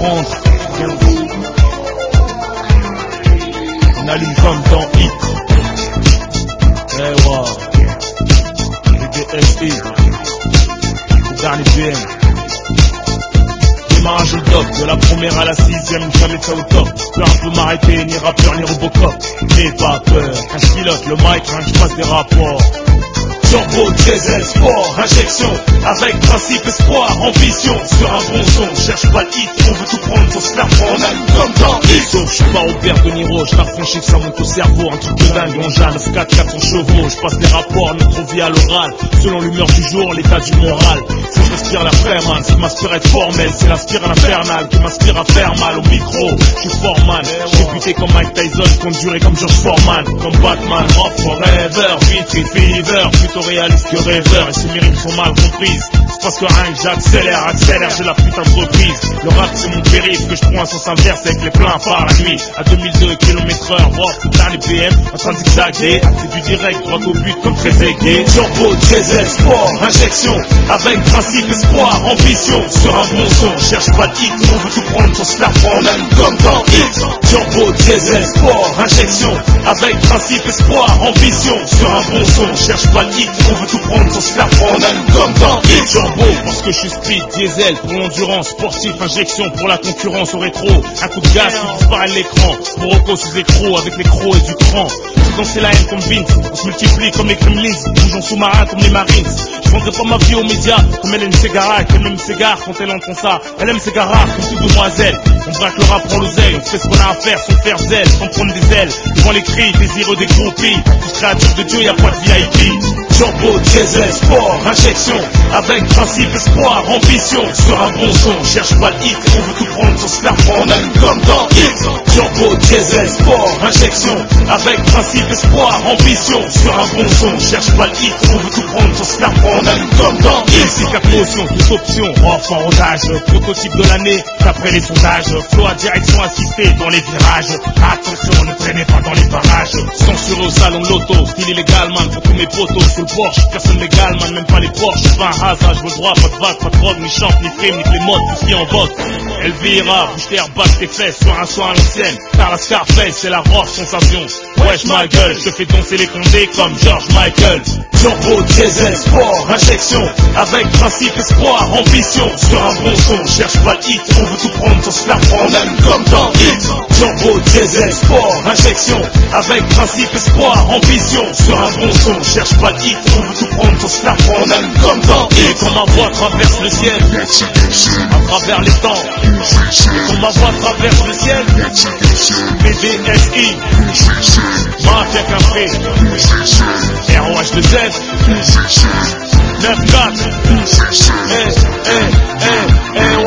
comprendre. Analyse comme dans Hit. Eh ouais. DSI. Dernier BM. Démarrage le doc, de la première à la sixième, jamais fait au top. Peu un peu m'arrêter, ni rappeur ni Robocop. N'aie pas peur, quand je pilote le mic, quand je passe des rapports. Turbo, diesel, sport, injection, avec principe, espoir, ambition. Sur un bon son, cherche pas de hit, on veut tout prendre, faut se faire prendre, comme dans Hit. Sauf je suis pas Robert De Niro, je t'affranchis que ça monte au cerveau. Un truc de dingue, on jane, 9-4, 400 chevaux. Je passe des rapports, notre vie à l'oral. Selon l'humeur du jour, l'état du moral. Faut que je respire la fraie, man, ce qui m'inspire être formel. C'est l'aspire infernal qui m'inspire à faire mal au micro. Je suis Foreman, j'ai buté comme Mike Tyson, conduré comme George Foreman. Comme Batman, Rock Forever, Vitry Fever, plutôt réaliste que rêveur. Et ces mérites sont mal comprises. C'est parce que rien que j'accélère, j'ai la putain de reprise. Le rap c'est mon périph' que je prends un sens inverse avec les pleins phares la nuit. À 2002 km/h, voir putain les BM en train de zigzaguer. C'est du direct, droit au but comme très aigué. Turbo, diesel, sport, injection, avec principe, espoir, ambition. Sur un bon son, cherche pas de hit, on veut tout prendre sans se la prendre, même comme dans Hit. Turbo, diesel, sport, injection, avec principe, espoir, ambition. Sur un bon son, cherche pas de hit, on veut tout prendre sans se la prendre, même comme dans Hit. Turbo, parce que je suis speed, diesel, pour l'endurance, sportif, injection, pour la concurrence au rétro. Un coup de gaz qui disparaît de l'écran, pour Rocco sous écrou, avec les crocs et du cran. Quand c'est la haine comme Vince, on se multiplie comme les Gremlins, bougeons sous-marins comme les Marines. Je vendrai pas ma vie aux médias, comme elle aime ses garages, qu'elle aime ses gares quand elle entend ça. Elle aime ses garages comme toute demoiselle. On braque le rap, prend l'oseille, on fait ce qu'on a à faire sans faire zèle, sans prendre des ailes. Devant les cris, désireux des groupies, tous créatures de Dieu, y'a pas de VIP. Turbo, diesel, sport, injection, avec principe, espoir, ambition. Sur un bon son, cherche pas de hit, on veut tout prendre sans se faire prendre, même comme dans Hit. Turbo, diesel, sport, injection, avec principe, espoir, ambition. Sur un bon son, cherche pas de hit, on veut tout prendre sans se faire prendre, même comme dans Hit. C'est 4 motions, toute option, off en rodage, prototype de l'année, d'après les sondages. Flow à direction assistée dans les virages. Attention, ne traînez pas dans les barrages. Censuré au salon de l'auto, style illégal, man, pour tous mes potos. Sous le Porsche, personne légal, man, même pas les Porsche. 20 hasard, je veux droit, pas de vague, pas de drogue, ni chante, ni crime, ni les modes, tout ce qui est en vogue. Elvira, bouge tes bâche tes fesses, sur un son à l'ancienne. Car la Scarface, c'est la roche sensation. Wesh ma gueule, je te fais danser les condés comme George Michael. Turbo, diesel, sport, injection, avec principe, espoir, ambition. Sur un bon son, cherche pas de hit, on veut tout prendre sans se faire prendre, même comme dans Hit. Turbo, diesel, sport, injection, avec principe, espoir, ambition. Sur un bon son, cherche pas de hit, on veut tout prendre sans se faire prendre, même comme dans Hit. Et quand ma voix traverse le ciel, à travers les temps, et quand ma voix traverse le ciel, BDSI, Mafia Café, ROH2Z, 9-4,